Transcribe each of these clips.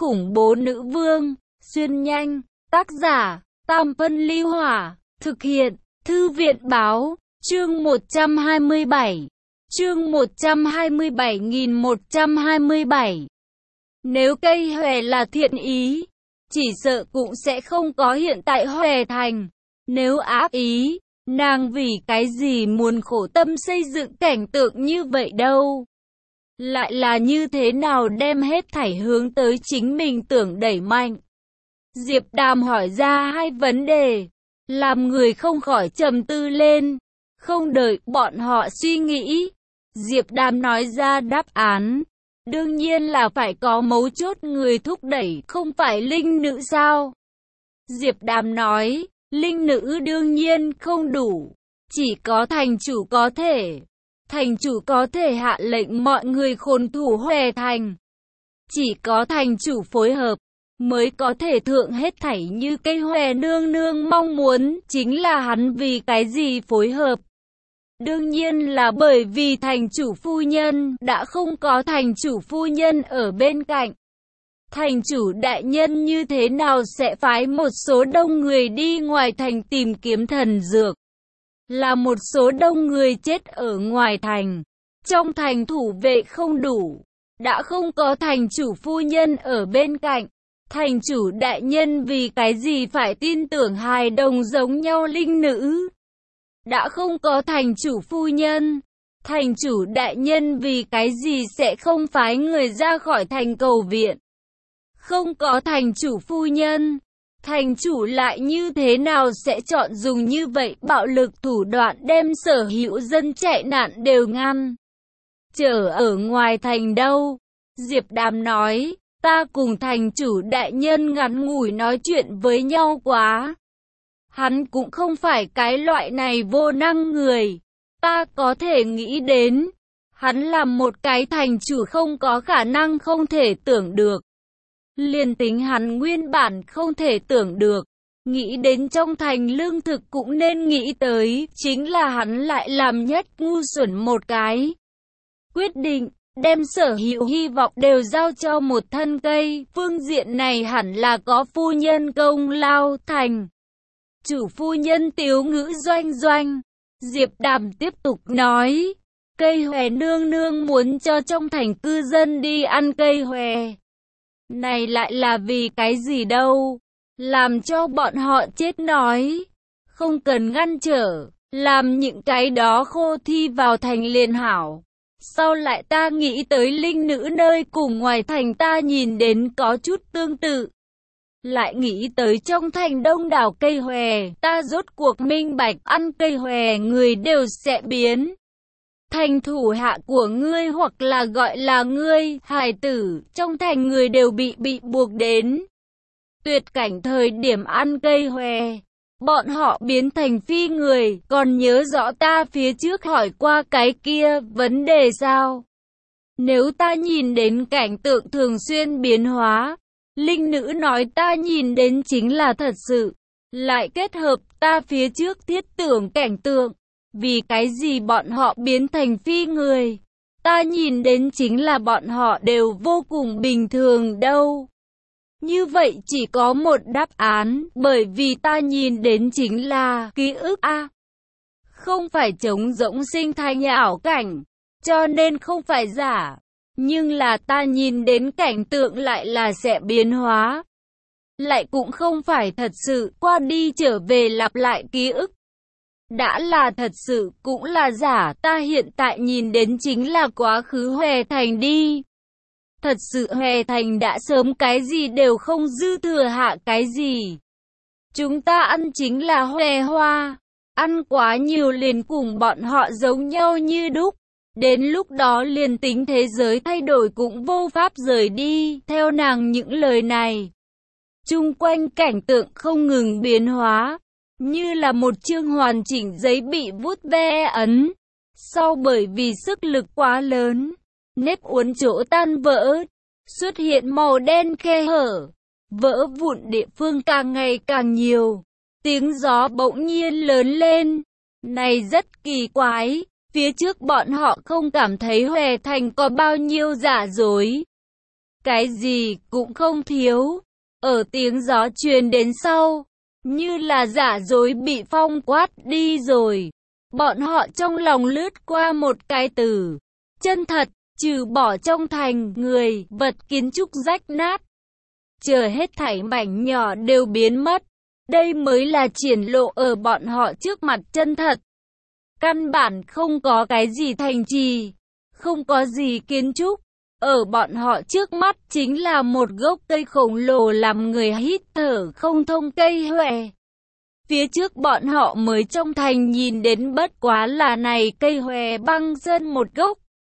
khủng bố nữ vương, xuyên nhanh, tác giả, Tam Phân Ly Hỏa, thực hiện, Thư viện Báo, chương 127, chương 127.127. Nếu cây hòe là thiện ý, chỉ sợ cũng sẽ không có hiện tại Hòe Thành. Nếu ác ý, nàng vì cái gì muốn khổ tâm xây dựng cảnh tượng như vậy đâu? Lại là như thế nào đem hết thảy hướng tới chính mình tưởng đẩy mạnh? Diệp Đàm hỏi ra hai vấn đề, làm người không khỏi trầm tư lên. Không đợi bọn họ suy nghĩ, Diệp Đàm nói ra đáp án. Đương nhiên là phải có mấu chốt người thúc đẩy, không phải linh nữ sao? Diệp Đàm nói, linh nữ đương nhiên không đủ, chỉ có thành chủ có thể. Thành chủ có thể hạ lệnh mọi người khốn thủ Hòe Thành. Chỉ có thành chủ phối hợp, mới có thể thượng hết thảy như cây Hòe nương nương mong muốn. Chính là hắn vì cái gì phối hợp? Đương nhiên là bởi vì thành chủ phu nhân đã không có thành chủ phu nhân ở bên cạnh. Thành chủ đại nhân như thế nào sẽ phái một số đông người đi ngoài thành tìm kiếm thần dược? Là một số đông người chết ở ngoài thành. Trong thành thủ vệ không đủ, đã không có thành chủ phu nhân ở bên cạnh. Thành chủ đại nhân vì cái gì phải tin tưởng hài đồng giống nhau linh nữ? Đã không có thành chủ phu nhân, thành chủ đại nhân vì cái gì sẽ không phái người ra khỏi thành cầu viện? Không có thành chủ phu nhân, thành chủ lại như thế nào sẽ chọn dùng như vậy bạo lực thủ đoạn đem sở hữu dân chạy nạn đều ngăn? Chờ ở ngoài thành đâu? Diệp Đàm nói, ta cùng thành chủ đại nhân ngắn ngủi nói chuyện với nhau quá. Hắn cũng không phải cái loại này vô năng người. Ta có thể nghĩ đến, hắn là một cái thành chủ không có khả năng không thể tưởng được. Liền tính hắn nguyên bản không thể tưởng được, nghĩ đến trong thành lương thực cũng nên nghĩ tới, chính là hắn lại làm nhất ngu xuẩn một cái. Quyết định, đem sở hữu hy vọng đều giao cho một thân cây, phương diện này hẳn là có phu nhân công lao thành. Chủ phu nhân tiếu ngữ doanh doanh. Diệp Đàm tiếp tục nói, cây hòe nương nương muốn cho trong thành cư dân đi ăn cây hòe. Này lại là vì cái gì đâu? Làm cho bọn họ chết nói. Không cần ngăn trở, làm những cái đó khô thi vào thành liền hảo. Sau lại ta nghĩ tới linh nữ nơi cùng ngoài thành ta nhìn đến có chút tương tự. Lại nghĩ tới trong thành đông đảo cây hòe, ta rốt cuộc minh bạch ăn cây hòe người đều sẽ biến thành thủ hạ của ngươi hoặc là gọi là ngươi, hài tử, trong thành người đều bị buộc đến tuyệt cảnh thời điểm ăn cây hòe. Bọn họ biến thành phi người, còn nhớ rõ ta phía trước hỏi qua cái kia vấn đề sao? Nếu ta nhìn đến cảnh tượng thường xuyên biến hóa, linh nữ nói ta nhìn đến chính là thật sự, lại kết hợp ta phía trước thiết tưởng cảnh tượng, vì cái gì bọn họ biến thành phi người? Ta nhìn đến chính là bọn họ đều vô cùng bình thường đâu. Như vậy chỉ có một đáp án, bởi vì ta nhìn đến chính là ký ức a, không phải trống rỗng sinh thành ảo cảnh, cho nên không phải giả. Nhưng là ta nhìn đến cảnh tượng lại là sẽ biến hóa. Lại cũng không phải thật sự, qua đi trở về lặp lại ký ức. Đã là thật sự, cũng là giả, ta hiện tại nhìn đến chính là quá khứ Hòe Thành đi. Thật sự Hòe Thành đã sớm cái gì đều không dư thừa hạ cái gì. Chúng ta ăn chính là hòe hoa, ăn quá nhiều liền cùng bọn họ giống nhau như đúc. Đến lúc đó liền tính thế giới thay đổi cũng vô pháp rời đi, theo nàng những lời này. Chung quanh cảnh tượng không ngừng biến hóa, như là một chương hoàn chỉnh giấy bị vuốt ve ấn. Sau bởi vì sức lực quá lớn, nếp uốn chỗ tan vỡ, xuất hiện màu đen khe hở, vỡ vụn địa phương càng ngày càng nhiều. Tiếng gió bỗng nhiên lớn lên, này rất kỳ quái. Phía trước bọn họ không cảm thấy Hòe Thành có bao nhiêu giả dối. cái gì cũng không thiếu. Ở tiếng gió truyền đến sau, như là giả dối bị phong quát đi rồi. Bọn họ trong lòng lướt qua một cái từ, chân thật, trừ bỏ trong thành, người, vật kiến trúc rách nát. Chờ hết thảy mảnh nhỏ đều biến mất. Đây mới là triển lộ ở bọn họ trước mặt chân thật. Căn bản không có cái gì thành trì, không có gì kiến trúc. Ở bọn họ trước mắt chính là một gốc cây khổng lồ làm người hít thở không thông cây huệ. Phía trước bọn họ mới trong thành nhìn đến bất quá là này cây huệ băng dân một gốc.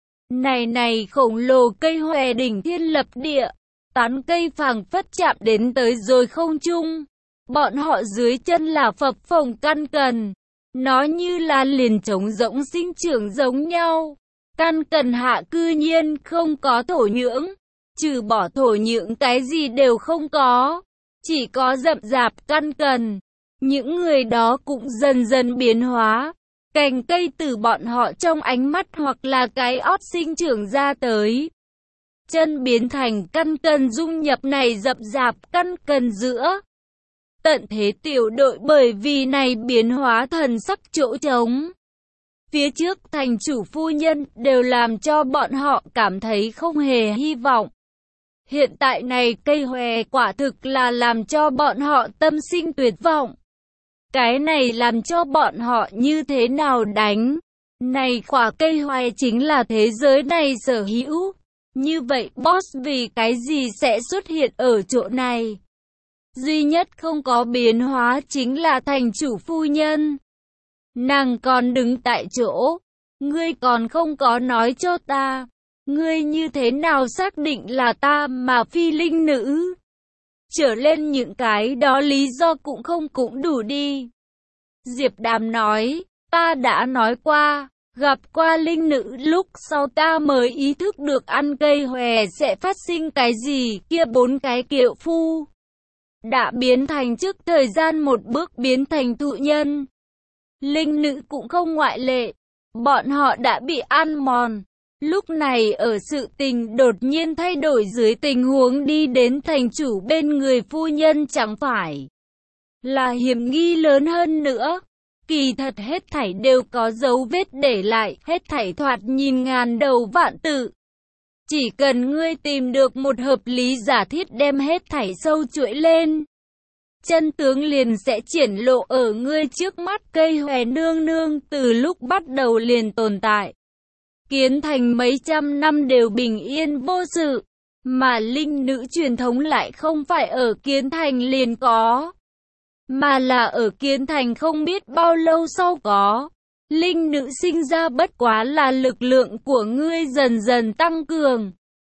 Này khổng lồ cây huệ đỉnh thiên lập địa, tán cây phảng phất chạm đến tới rồi không trung. Bọn họ dưới chân là phập phồng căn cần, nó như là liền trống rỗng sinh trưởng giống nhau. Căn cần hạ cư nhiên không có thổ nhưỡng, trừ bỏ thổ nhưỡng cái gì đều không có, chỉ có rậm rạp căn cần. Những người đó cũng dần dần biến hóa, cành cây từ bọn họ trong ánh mắt hoặc là cái ót sinh trưởng ra tới. Chân biến thành căn cần dung nhập này rậm rạp căn cần giữa. Tận thế tiểu đội bởi vì này biến hóa thần sắc chỗ trống. Phía trước thành chủ phu nhân đều làm cho bọn họ cảm thấy không hề hy vọng. Hiện tại này cây hòe quả thực là làm cho bọn họ tâm sinh tuyệt vọng. Cái này làm cho bọn họ như thế nào đánh? Này quả cây hòe chính là thế giới này sở hữu. Như vậy boss vì cái gì sẽ xuất hiện ở chỗ này? Duy nhất không có biến hóa chính là thành chủ phu nhân. Nàng còn đứng tại chỗ. Ngươi còn không có nói cho ta. Ngươi như thế nào xác định là ta mà phi linh nữ? Trở lên những cái đó lý do cũng đủ đi. Diệp Đàm nói, ta đã nói qua, gặp qua linh nữ lúc sau ta mới ý thức được ăn cây hòe sẽ phát sinh cái gì, kia 4 cái kiệu phu. Đã biến thành trước thời gian một bước biến thành thụ nhân. Linh nữ cũng không ngoại lệ, bọn họ đã bị ăn mòn. Lúc này ở sự tình đột nhiên thay đổi dưới tình huống đi đến thành chủ bên người phu nhân chẳng phải là hiểm nghi lớn hơn nữa. Kỳ thật hết thảy đều có dấu vết để lại, hết thảy thoạt nhìn ngàn đầu vạn tự. Chỉ cần ngươi tìm được một hợp lý giả thiết đem hết thảy sâu chuỗi lên, chân tướng liền sẽ triển lộ ở ngươi trước mắt. Cây hòe nương nương từ lúc bắt đầu liền tồn tại. Kiến thành mấy trăm năm đều bình yên vô sự, mà linh nữ truyền thống lại không phải ở kiến thành liền có, mà là ở kiến thành không biết bao lâu sau có. Linh nữ sinh ra bất quá là lực lượng của ngươi dần dần tăng cường.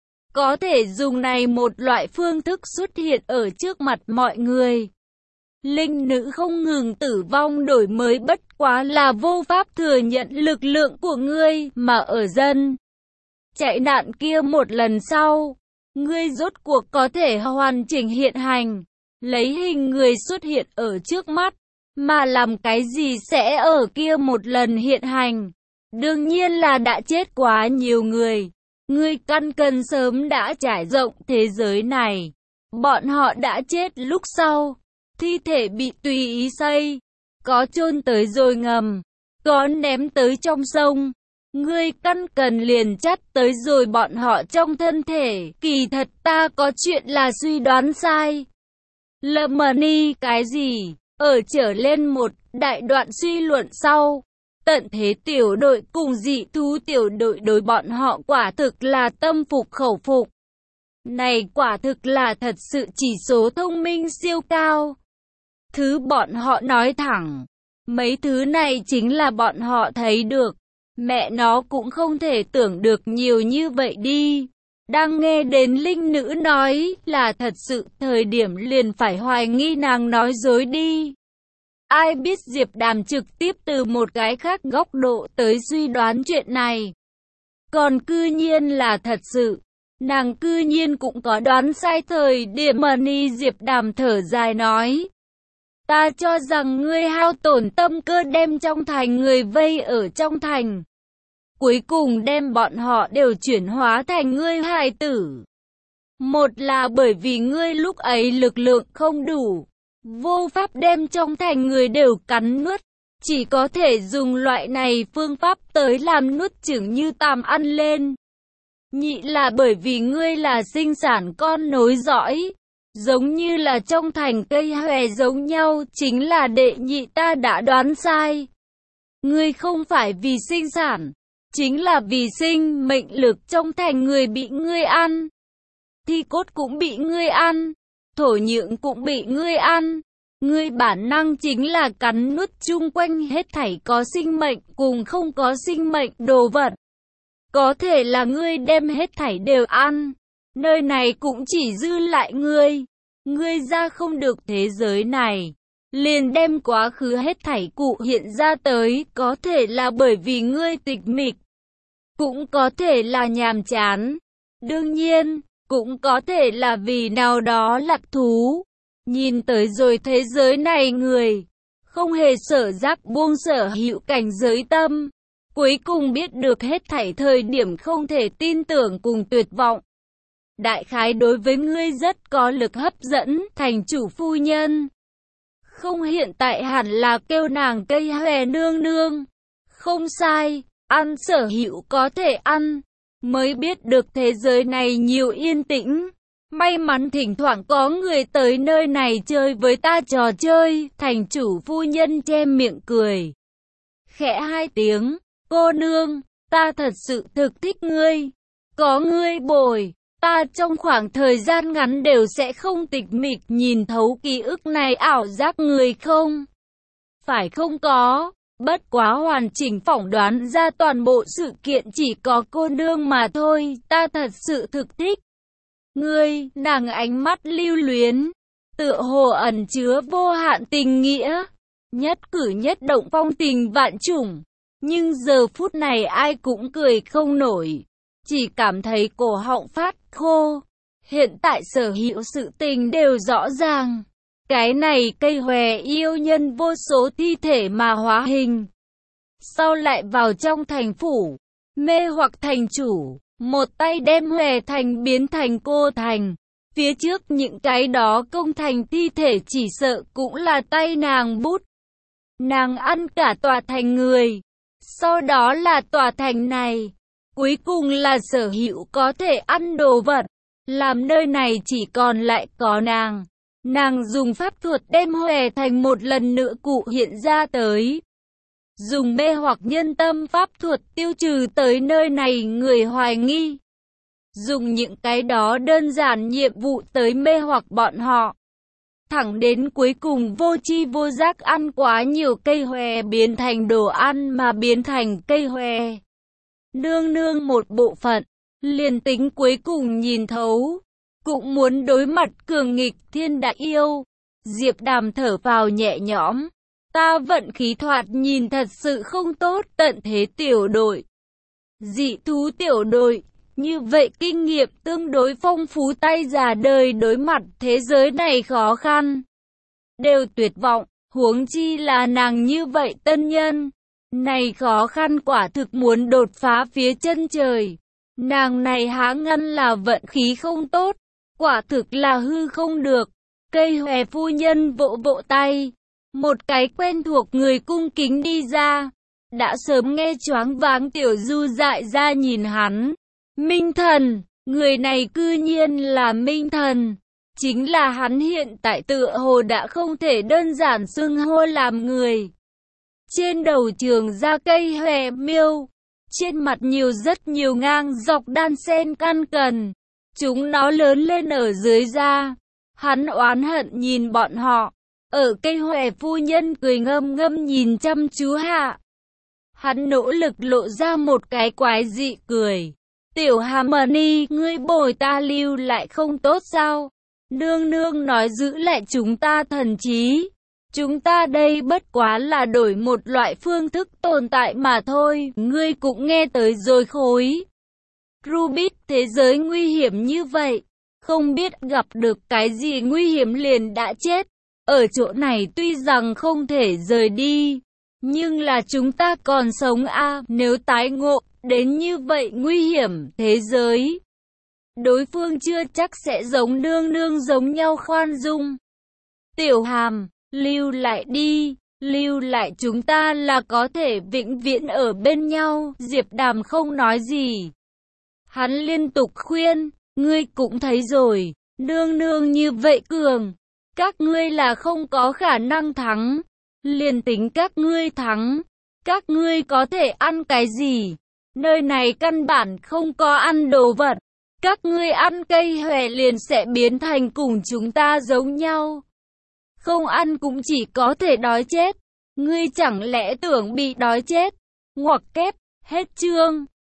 Có thể dùng này một loại phương thức xuất hiện ở trước mặt mọi người. Linh nữ không ngừng tử vong đổi mới bất quá là vô pháp thừa nhận lực lượng của ngươi mà ở dân chạy nạn kia một lần sau. Ngươi rốt cuộc có thể hoàn chỉnh hiện hành, lấy hình người xuất hiện ở trước mắt, mà làm cái gì sẽ ở kia một lần hiện hành. Đương nhiên là đã chết quá nhiều người. Ngươi căn cần sớm đã trải rộng thế giới này. Bọn họ đã chết lúc sau. Thi thể bị tùy ý xây, có chôn tới rồi ngầm, có ném tới trong sông. Ngươi căn cần liền chắt tới rồi bọn họ trong thân thể. Kỳ thật ta có chuyện là suy đoán sai. Lemony cái gì? Ở trở lên một đại đoạn suy luận sau, tận thế tiểu đội cùng dị thú tiểu đội đối bọn họ quả thực là tâm phục khẩu phục. Này quả thực là thật sự chỉ số thông minh siêu cao. Thứ bọn họ nói thẳng, mấy thứ này chính là bọn họ thấy được. Mẹ nó cũng không thể tưởng được nhiều như vậy đi. Đang nghe đến linh nữ nói là thật sự, thời điểm liền phải hoài nghi nàng nói dối đi. Ai biết Diệp Đàm trực tiếp từ một cái khác góc độ tới suy đoán chuyện này. Còn cư nhiên là thật sự. Nàng cư nhiên cũng có đoán sai thời điểm. Money Diệp Đàm thở dài nói. Ta cho rằng ngươi hao tổn tâm cơ đem trong thành người vây ở trong thành. Cuối cùng đem bọn họ đều chuyển hóa thành ngươi hài tử. Một là bởi vì ngươi lúc ấy lực lượng không đủ, vô pháp đem trong thành người đều cắn nuốt. Chỉ có thể dùng loại này phương pháp tới làm nuốt chửng như tàm ăn lên. Nhị là bởi vì ngươi là sinh sản con nối dõi, giống như là trong thành cây hòe giống nhau, chính là đệ nhị ta đã đoán sai. Ngươi không phải vì sinh sản, chính là vì sinh mệnh lực trong thành người bị ngươi ăn. Thi cốt cũng bị ngươi ăn, thổ nhưỡng cũng bị ngươi ăn. Ngươi bản năng chính là cắn nuốt chung quanh hết thảy có sinh mệnh cùng không có sinh mệnh đồ vật. Có thể là ngươi đem hết thảy đều ăn, nơi này cũng chỉ dư lại ngươi. Ngươi ra không được thế giới này, liền đem quá khứ hết thảy cụ hiện ra tới, có thể là bởi vì ngươi tịch mịch, cũng có thể là nhàm chán. Đương nhiên, cũng có thể là vì nào đó lạc thú. Nhìn tới rồi thế giới này người, không hề sở giác buông sở hữu cảnh giới tâm. Cuối cùng biết được hết thảy thời điểm không thể tin tưởng cùng tuyệt vọng. Đại khái đối với ngươi rất có lực hấp dẫn, thành chủ phu nhân. Không, hiện tại hẳn là kêu nàng cây hòe nương nương. Không sai, ăn sở hữu có thể ăn, mới biết được thế giới này nhiều yên tĩnh. May mắn thỉnh thoảng có người tới nơi này chơi với ta trò chơi, thành chủ phu nhân che miệng cười. Khẽ hai tiếng, cô nương, ta thật sự thực thích ngươi. Có ngươi bồi, ta trong khoảng thời gian ngắn đều sẽ không tịch mịch nhìn thấu ký ức này ảo giác người không. Phải không có, bất quá hoàn chỉnh phỏng đoán ra toàn bộ sự kiện chỉ có cô nương mà thôi, ta thật sự thực thích. Ngươi, nàng ánh mắt lưu luyến, tựa hồ ẩn chứa vô hạn tình nghĩa, nhất cử nhất động phong tình vạn trùng. Nhưng giờ phút này ai cũng cười không nổi, chỉ cảm thấy cổ họng phát khô. Hiện tại sở hữu sự tình đều rõ ràng. Cái này cây hòe yêu nhân vô số thi thể mà hóa hình. Sau lại vào trong thành phủ, mê hoặc thành chủ. Một tay đem hòe thành biến thành cô thành. Phía trước những cái đó công thành thi thể chỉ sợ cũng là tay nàng bút. Nàng ăn cả tòa thành người. Sau đó là tòa thành này. Cuối cùng là sở hữu có thể ăn đồ vật. Làm nơi này chỉ còn lại có nàng. Nàng dùng pháp thuật đem hòe thành một lần nữa cụ hiện ra tới. Dùng mê hoặc nhân tâm pháp thuật tiêu trừ tới nơi này người hoài nghi. Dùng những cái đó đơn giản nhiệm vụ tới mê hoặc bọn họ. Thẳng đến cuối cùng vô tri vô giác ăn quá nhiều cây hòe biến thành đồ ăn mà biến thành cây hòe. Nương nương một bộ phận, liền tính cuối cùng nhìn thấu, cũng muốn đối mặt cường nghịch thiên đại yêu. Diệp Đàm thở vào nhẹ nhõm. Ta vận khí thoạt nhìn thật sự không tốt, tận thế tiểu đội. Dị thú tiểu đội, như vậy kinh nghiệm tương đối phong phú, tay già đời đối mặt thế giới này khó khăn. Đều tuyệt vọng, huống chi là nàng như vậy tân nhân. Này khó khăn quả thực muốn đột phá phía chân trời. Nàng này há ngăn là vận khí không tốt, quả thực là hư không được. Cây hòe phu nhân vỗ vỗ tay. Một cái quen thuộc người cung kính đi ra. Đã sớm nghe choáng váng tiểu du dại ra nhìn hắn. Minh thần, người này cư nhiên là Minh thần. Chính là hắn hiện tại tựa hồ đã không thể đơn giản xưng hô làm người. Trên đầu trường ra cây hòe miêu. Trên mặt nhiều rất nhiều ngang dọc đan xen căn cần. Chúng nó lớn lên ở dưới da. Hắn oán hận nhìn bọn họ. Ở cây hòe phu nhân cười ngâm ngâm nhìn chăm chú hạ. Hắn nỗ lực lộ ra một cái quái dị cười. Tiểu Harmony, ngươi bồi ta lưu lại không tốt sao? Nương nương nói giữ lại chúng ta thần trí. Chúng ta đây bất quá là đổi một loại phương thức tồn tại mà thôi. Ngươi cũng nghe tới rồi khối. Rubik, thế giới nguy hiểm như vậy. Không biết gặp được cái gì nguy hiểm liền đã chết. Ở chỗ này tuy rằng không thể rời đi, nhưng là chúng ta còn sống a, nếu tái ngộ đến như vậy nguy hiểm thế giới. đối phương chưa chắc sẽ giống nương nương giống nhau khoan dung. Tiểu Hàm, lưu lại đi, lưu lại chúng ta là có thể vĩnh viễn ở bên nhau. Diệp Đàm không nói gì. Hắn liên tục khuyên, ngươi cũng thấy rồi, nương nương như vậy cường, các ngươi là không có khả năng thắng. Liền tính các ngươi thắng, các ngươi có thể ăn cái gì? Nơi này căn bản không có ăn đồ vật. Các ngươi ăn cây hòe liền sẽ biến thành cùng chúng ta giống nhau. Không ăn cũng chỉ có thể đói chết. Ngươi chẳng lẽ tưởng bị đói chết? Ngoặc kép, hết chương.